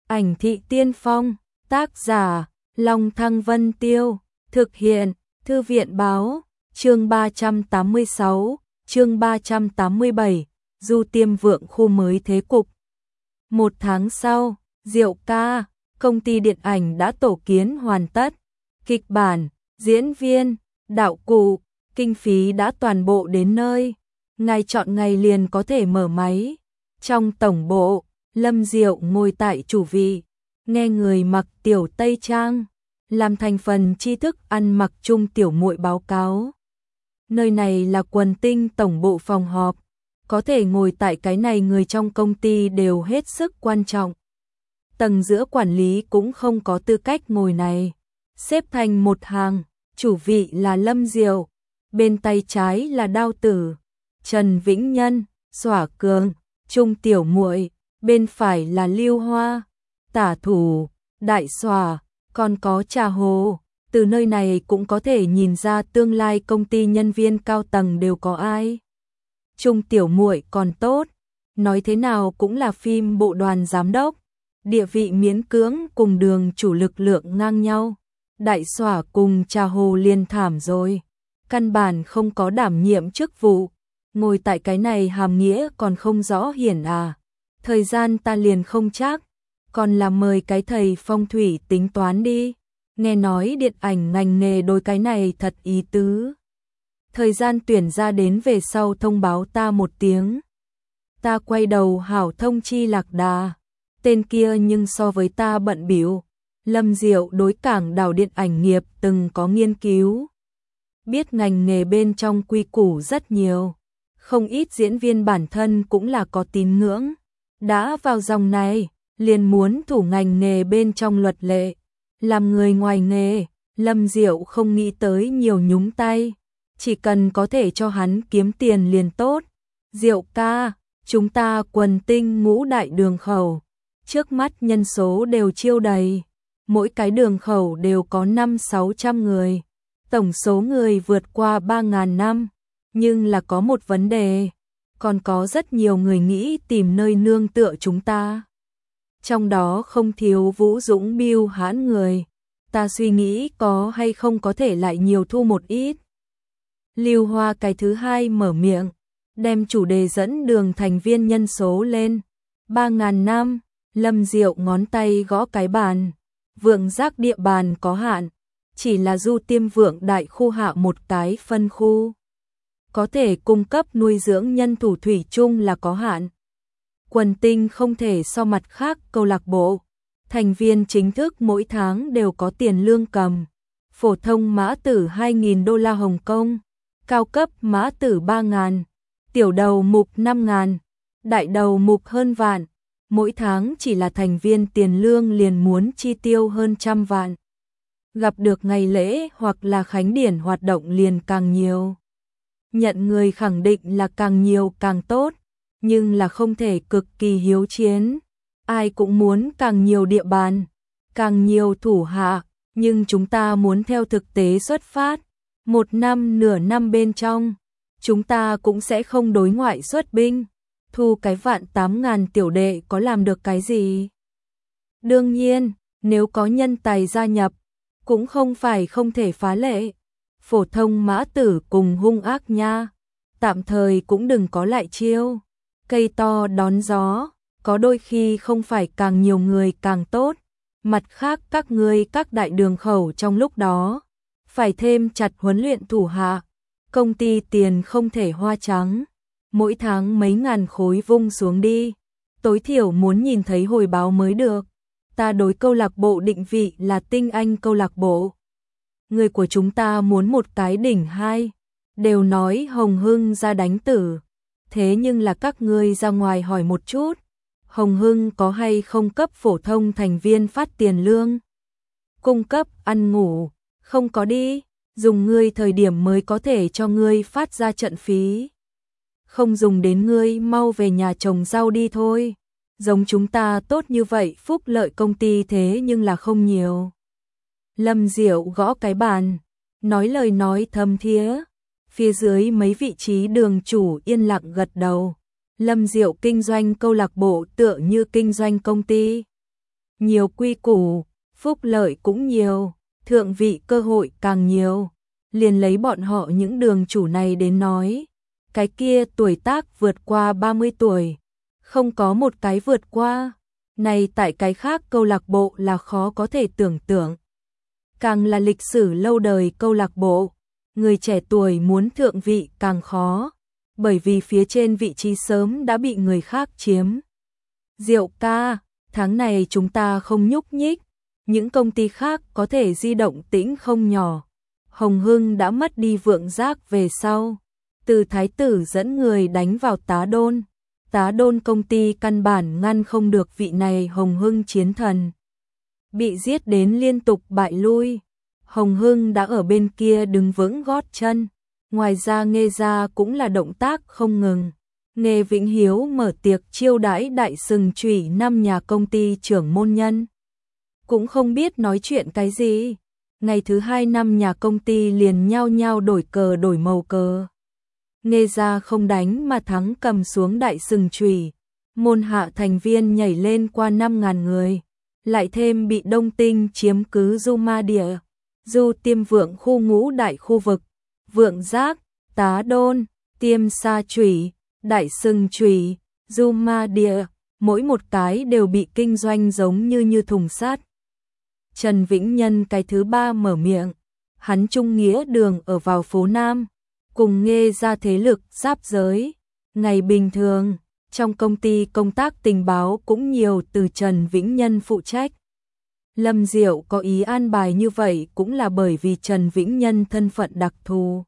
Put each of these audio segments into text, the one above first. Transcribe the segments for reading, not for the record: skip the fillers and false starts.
Ảnh thị tiên phong, tác giả, Long Thăng Vân Tiêu, thực hiện, Thư viện báo, chương 386, chương 387, Du Tiêm Vượng khu mới thế cục. Một tháng sau, Diệu ca, công ty điện ảnh đã tổ kiến hoàn tất. Kịch bản, diễn viên, đạo cụ, kinh phí đã toàn bộ đến nơi. Ngày chọn ngày liền có thể mở máy. Trong tổng bộ, Lâm Diệu ngồi tại chủ vị, nghe người mặc tiểu tây trang, làm thành phần tri thức ăn mặc chung tiểu muội báo cáo. Nơi này là Quần Tinh tổng bộ phòng họp, có thể ngồi tại cái này người trong công ty đều hết sức quan trọng. Tầng giữa quản lý cũng không có tư cách ngồi này. Xếp thành một hàng, chủ vị là Lâm Diệu, bên tay trái là Đao Tử, Trần Vĩnh Nhân, Xỏa Cường, Trung tiểu muội, bên phải là Lưu Hoa, Tả Thủ, Đại Xỏa, còn có Trà Hồ. Từ nơi này cũng có thể nhìn ra tương lai công ty nhân viên cao tầng đều có ai. Trung tiểu muội còn tốt, nói thế nào cũng là phim bộ đoàn giám đốc, địa vị miễn cưỡng cùng Đường chủ lực lượng ngang nhau. Đại Xỏa cùng Trà Hồ liền thảm rồi, căn bản không có đảm nhiệm chức vụ, ngồi tại cái này hàm nghĩa còn không rõ hiển à. Thời gian ta liền không chắc, còn là mời cái thầy phong thủy tính toán đi, nghe nói điện ảnh ngành nghề đôi cái này thật ý tứ. Thời gian tuyển ra đến về sau thông báo ta một tiếng. Ta quay đầu hảo thông chi Lạc Đà, tên kia nhưng so với ta bận bịu. Lâm Diệu đối cảng đảo điện ảnh nghiệp từng có nghiên cứu, biết ngành nghề bên trong quy củ rất nhiều, không ít diễn viên bản thân cũng là có tín ngưỡng, đã vào dòng này, liền muốn thủ ngành nghề bên trong luật lệ. Làm người ngoài nghề, Lâm Diệu không nghĩ tới nhiều nhúng tay, chỉ cần có thể cho hắn kiếm tiền liền tốt. Diệu ca, chúng ta Quần Tinh ngũ đại đường khẩu, trước mắt nhân số đều chiêu đầy, mỗi cái đường khẩu đều có 500-600 người, tổng số người vượt qua 3.000 năm, nhưng là có một vấn đề, còn có rất nhiều người nghĩ tìm nơi nương tựa chúng ta. Trong đó không thiếu vũ dũng biêu hãn người, ta suy nghĩ có hay không có thể lại nhiều thu một ít. Lưu Hoa cái thứ hai mở miệng, đem chủ đề dẫn đường thành viên nhân số lên. 3.000 năm, Lâm Diệu ngón tay gõ cái bàn. Vượng Giác địa bàn có hạn, chỉ là Du Tiêm Vượng đại khu hạ một cái phân khu. Có thể cung cấp nuôi dưỡng nhân thủ thủy chung là có hạn. Quần Tinh không thể so mặt khác câu lạc bộ. Thành viên chính thức mỗi tháng đều có tiền lương cầm. Phổ thông mã tử 2.000 đô la Hồng Kông, cao cấp mã tử 3.000, tiểu đầu mục 5.000, đại đầu mục hơn vạn. Mỗi tháng chỉ là thành viên tiền lương liền muốn chi tiêu hơn 100 vạn. Gặp được ngày lễ hoặc là khánh điển hoạt động liền càng nhiều. Nhận người khẳng định là càng nhiều càng tốt, nhưng là không thể cực kỳ hiếu chiến. Ai cũng muốn càng nhiều địa bàn, càng nhiều thủ hạ, nhưng chúng ta muốn theo thực tế xuất phát. Một năm nửa năm bên trong, chúng ta cũng sẽ không đối ngoại xuất binh. Thu cái vạn 8.000 tiểu đệ có làm được cái gì? Đương nhiên, nếu có nhân tài gia nhập, cũng không phải không thể phá lệ. Phổ thông mã tử cùng hung ác nha, tạm thời cũng đừng có lại chiêu. Cây to đón gió, có đôi khi không phải càng nhiều người càng tốt. Mặt khác các ngươi các đại đường khẩu trong lúc đó, phải thêm chặt huấn luyện thủ hạ. Công ty tiền không thể hoa trắng. Mỗi tháng mấy ngàn khối vung xuống đi, tối thiểu muốn nhìn thấy hồi báo mới được. Ta đối câu lạc bộ định vị là tinh anh câu lạc bộ. Người của chúng ta muốn một cái đỉnh hai, đều nói Hồng Hưng ra đánh tử. Thế nhưng là các ngươi ra ngoài hỏi một chút, Hồng Hưng có hay không cấp phổ thông thành viên phát tiền lương? Cung cấp ăn ngủ, không có đi, dùng ngươi thời điểm mới có thể cho ngươi phát ra trận phí. Không dùng đến ngươi mau về nhà trồng rau đi thôi. Giống chúng ta tốt như vậy phúc lợi công ty thế nhưng là không nhiều. Lâm Diệu gõ cái bàn, nói lời nói thâm thía. Phía dưới mấy vị trí đường chủ yên lặng gật đầu. Lâm Diệu kinh doanh câu lạc bộ tựa như kinh doanh công ty. nhiều quy củ, phúc lợi cũng nhiều, thượng vị cơ hội càng nhiều. Liền lấy bọn họ những đường chủ này đến nói, cái kia tuổi tác vượt qua 30 tuổi, không có một cái vượt qua, này tại cái khác câu lạc bộ là khó có thể tưởng tượng. Càng là lịch sử lâu đời câu lạc bộ, người trẻ tuổi muốn thượng vị càng khó, bởi vì phía trên vị trí sớm đã bị người khác chiếm. Diệu ca, tháng này chúng ta không nhúc nhích, những công ty khác có thể di động tĩnh không nhỏ. Hồng Hưng đã mất đi vượng giác về sau, từ thái tử dẫn người đánh vào Tá Đôn công ty căn bản ngăn không được vị này Hồng Hưng chiến thần. Bị giết đến liên tục bại lui, Hồng Hưng đã ở bên kia đứng vững gót chân, ngoài ra Nghê gia cũng là động tác không ngừng. Nghê Vĩnh Hiếu mở tiệc chiêu đãi đại sừng chủy 5 nhà công ty trưởng môn nhân. Cũng không biết nói chuyện cái gì. Ngày thứ 2 5 nhà công ty liền nhao nhao đổi cờ đổi màu cờ. Nghê gia không đánh mà thắng cầm xuống đại sừng chủy. Môn hạ thành viên nhảy lên qua 5.000 người. Lại thêm bị Đông Tinh chiếm cứ Du Ma Địa, Du Tiêm Vượng khu ngũ đại khu vực, Vượng Giác, Tá Đôn, Tiêm Sa Chủy, Đại Sừng Chủy, Du Ma Địa, mỗi một cái đều bị kinh doanh giống như thùng sắt. Trần Vĩnh Nhân cái thứ 3 mở miệng, hắn trung nghĩa đường ở vào phố Nam, cùng Nghê gia thế lực giáp giới. Ngày bình thường, trong công ty công tác tình báo cũng nhiều từ Trần Vĩnh Nhân phụ trách. Lâm Diệu có ý an bài như vậy cũng là bởi vì Trần Vĩnh Nhân thân phận đặc thù.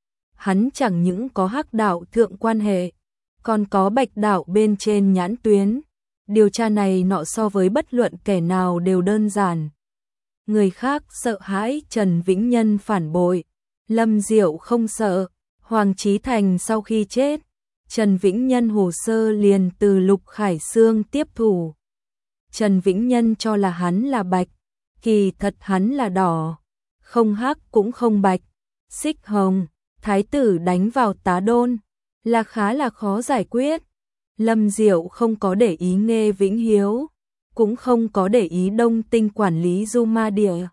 Hắn chẳng những có hắc đạo thượng quan hệ, còn có bạch đạo bên trên nhãn tuyến. Điều tra này nọ so với bất luận kẻ nào đều đơn giản. Người khác sợ hãi Trần Vĩnh Nhân phản bội, Lâm Diệu không sợ. Hoàng Chí Thành sau khi chết, Trần Vĩnh Nhân hồ sơ liền từ Lục Khải Sương tiếp thủ. Trần Vĩnh Nhân cho là hắn là bạch, kỳ thật hắn là đỏ, không hắc cũng không bạch. Xích hồng, thái tử đánh vào Tá Đôn, là khá là khó giải quyết. Lâm Diệu không có để ý Nghê Vĩnh Hiếu, cũng không có để ý Đông Tinh quản lý Du Ma Địa,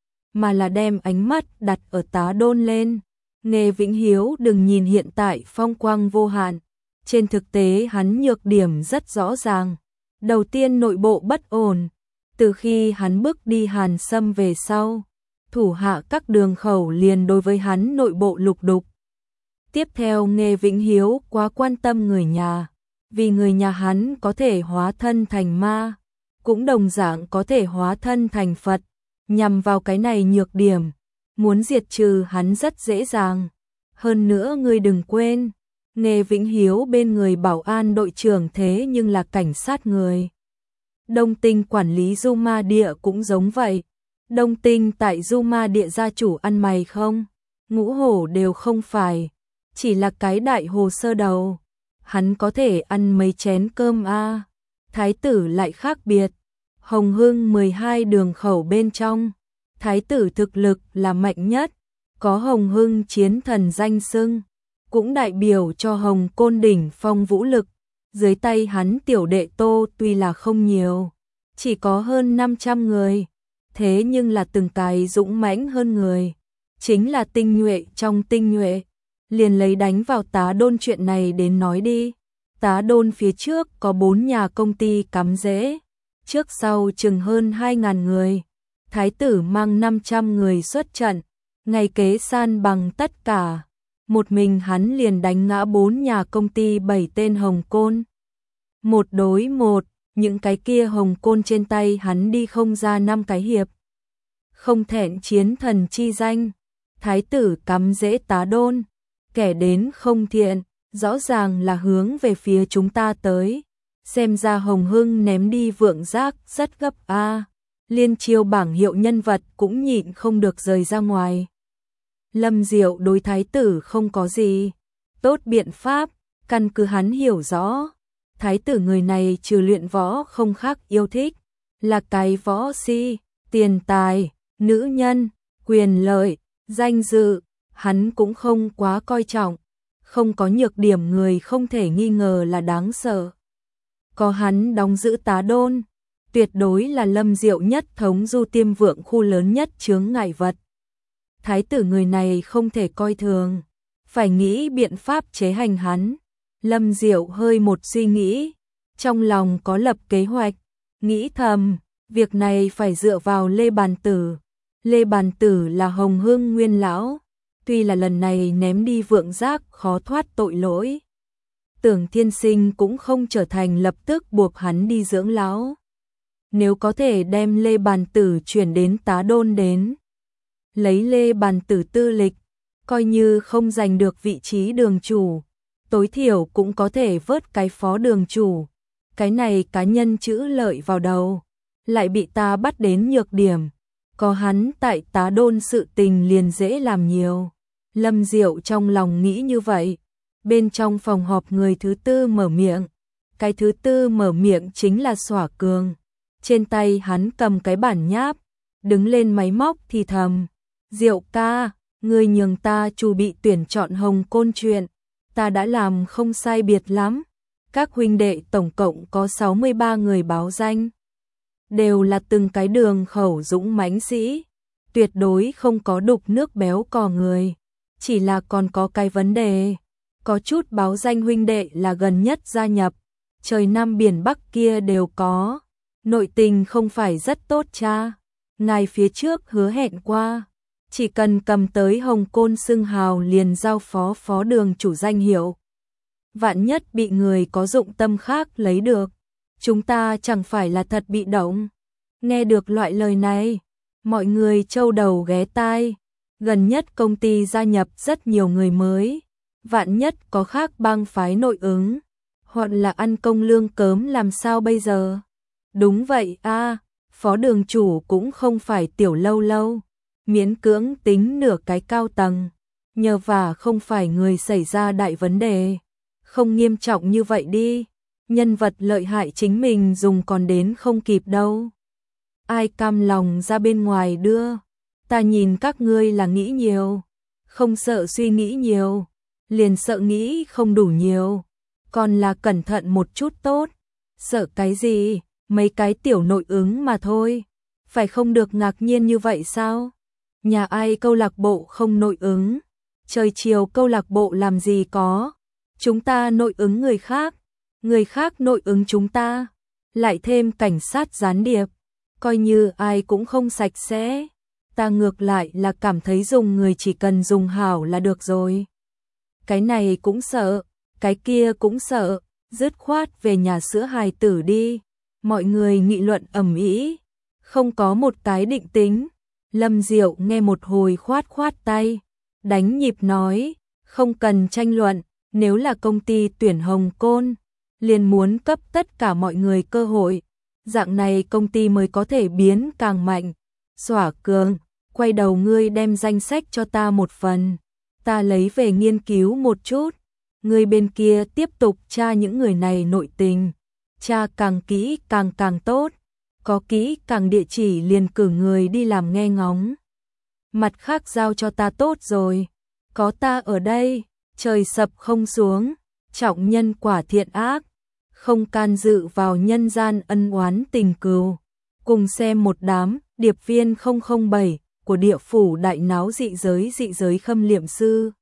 mà là đem ánh mắt đặt ở Tá Đôn lên. Nghê Vĩnh Hiếu đừng nhìn hiện tại phong quang vô hạn, trên thực tế hắn nhược điểm rất rõ ràng. Đầu tiên nội bộ bất ổn, từ khi hắn bước đi Hàn Sâm về sau, thủ hạ các đường khẩu liền đối với hắn nội bộ lục đục. Tiếp theo Nghê Vĩnh Hiếu quá quan tâm người nhà, vì người nhà hắn có thể hóa thân thành ma, cũng đồng dạng có thể hóa thân thành Phật, nhằm vào cái này nhược điểm, muốn diệt trừ hắn rất dễ dàng. Hơn nữa ngươi đừng quên, Nghê Vĩnh Hiếu bên người bảo an đội trưởng thế nhưng là cảnh sát người. Đông Tinh quản lý Du Ma Địa cũng giống vậy. Đông Tinh tại Du Ma Địa gia chủ ăn mày không? Ngũ hổ đều không phải, chỉ là cái đại hồ sơ đầu. Hắn có thể ăn mấy chén cơm a. Thái tử lại khác biệt. Hồng Hưng 12 đường khẩu bên trong, thái tử thực lực là mạnh nhất, có Hồng Hưng chiến thần danh xưng, cũng đại biểu cho Hồng Côn đỉnh phong vũ lực. Dưới tay hắn tiểu đệ Tô tuy là không nhiều, chỉ có hơn 500 người, thế nhưng là từng cái dũng mãnh hơn người, chính là tinh nhuệ trong tinh nhuệ. Liền lấy đánh vào Tá Đôn chuyện này đến nói đi. Tá Đôn phía trước có 4 nhà công ty cắm rễ, trước sau chừng hơn 2.000 người. Thái tử mang 500 người xuất trận, ngày kế san bằng tất cả. Một mình hắn liền đánh ngã 4 nhà công ty 7 tên Hồng Côn. 1 đối 1, những cái kia Hồng Côn trên tay hắn đi không ra 5 cái hiệp. Không thẹn chiến thần chi danh, thái tử cắm rễ Tá Đôn, kẻ đến không thiện, rõ ràng là hướng về phía chúng ta tới. Xem ra Hồng Hưng ném đi vượng giác rất gấp a. Liên chiêu bảng hiệu nhân vật cũng nhịn không được rời ra ngoài. Lâm Diệu đối thái tử không có gì tốt biện pháp, căn cứ hắn hiểu rõ. Thái tử người này trừ luyện võ không khác yêu thích, là cái võ si, tiền tài, nữ nhân, quyền lợi, danh dự, hắn cũng không quá coi trọng. Không có nhược điểm người không thể nghi ngờ là đáng sợ. Có hắn đóng giữ Tá Đôn, tuyệt đối là Lâm Diệu nhất thống Du Tiêm Vượng khu lớn nhất chướng ngại vật. Thái tử người này không thể coi thường, phải nghĩ biện pháp chế hành hắn. Lâm Diệu hơi một suy nghĩ, trong lòng có lập kế hoạch, nghĩ thầm, việc này phải dựa vào Lê Bàn Tử. Lê Bàn Tử là Hồng Hương Nguyên lão, tuy là lần này ném đi Vượng Giác khó thoát tội lỗi. Tưởng Thiên Sinh cũng không trở thành lập tức buộc hắn đi dưỡng lão. Nếu có thể đem Lê Bàn Tử chuyển đến Tá Đôn đến, lấy Lê Bàn Tử tư lịch, coi như không giành được vị trí đường chủ, tối thiểu cũng có thể vớt cái phó đường chủ. Cái này cá nhân chữ lợi vào đầu, lại bị ta bắt đến nhược điểm. Có hắn tại Tá Đôn sự tình liền dễ làm nhiều. Lâm Diệu trong lòng nghĩ như vậy. Bên trong phòng họp người thứ tư mở miệng. Cái thứ tư mở miệng chính là Xỏa Cường. Trên tay hắn cầm cái bản nháp, đứng lên máy móc thì thầm. Diệu ca, người nhường ta chủ bị tuyển chọn Hồng Côn chuyện. Ta đã làm không sai biệt lắm. Các huynh đệ tổng cộng có 63 người báo danh. Đều là từng cái đường khẩu dũng mãnh sĩ. Tuyệt đối không có đục nước béo cò người. Chỉ là còn có cái vấn đề. Có chút báo danh huynh đệ là gần nhất gia nhập. Trời Nam biển Bắc kia đều có. Nội tình không phải rất tốt cha. Ngài phía trước hứa hẹn qua. Chỉ cần cầm tới Hồng Côn xưng hào liền giao phó đường chủ danh hiệu. Vạn nhất bị người có dụng tâm khác lấy được. Chúng ta chẳng phải là thật bị động. Nghe được loại lời này, mọi người trâu đầu ghé tai. Gần nhất công ty gia nhập rất nhiều người mới. Vạn nhất có khác bang phái nội ứng, hoặc là ăn công lương cớm làm sao bây giờ? Đúng vậy a, phó đường chủ cũng không phải tiểu lâu lâu, miễn cưỡng tính nửa cái cao tầng, nhờ vả không phải người xảy ra đại vấn đề, không nghiêm trọng như vậy đi, nhân vật lợi hại chính mình dùng còn đến không kịp đâu. Ai cam lòng ra bên ngoài đưa, ta nhìn các ngươi là nghĩ nhiều, không sợ suy nghĩ nhiều, liền sợ nghĩ không đủ nhiều, còn là cẩn thận một chút tốt, sợ cái gì, mấy cái tiểu nội ứng mà thôi, phải không được ngạc nhiên như vậy sao? Nhà ai câu lạc bộ không nội ứng, trời chiều câu lạc bộ làm gì có, chúng ta nội ứng người khác nội ứng chúng ta, lại thêm cảnh sát gián điệp, coi như ai cũng không sạch sẽ, ta ngược lại là cảm thấy dùng người chỉ cần dùng hảo là được rồi. Cái này cũng sợ, cái kia cũng sợ, dứt khoát về nhà sữa hài tử đi. Mọi người nghị luận ầm ĩ, không có một cái định tính. Lâm Diệu nghe một hồi khoát khoát tay, đánh nhịp nói, không cần tranh luận, nếu là công ty tuyển Hồng Côn, liền muốn cấp tất cả mọi người cơ hội, dạng này công ty mới có thể biến càng mạnh. Xỏa Cường, quay đầu ngươi đem danh sách cho ta một phần, ta lấy về nghiên cứu một chút, ngươi bên kia tiếp tục tra những người này nội tình, tra càng kỹ càng tốt, có kỹ càng địa chỉ liền cử người đi làm nghe ngóng. Mặt khác giao cho ta tốt rồi, có ta ở đây, trời sập không xuống, trọng nhân quả thiện ác, không can dự vào nhân gian ân oán tình cừu. Cùng xem một đám điệp viên 007 của địa phủ đại náo dị giới khâm liệm sư.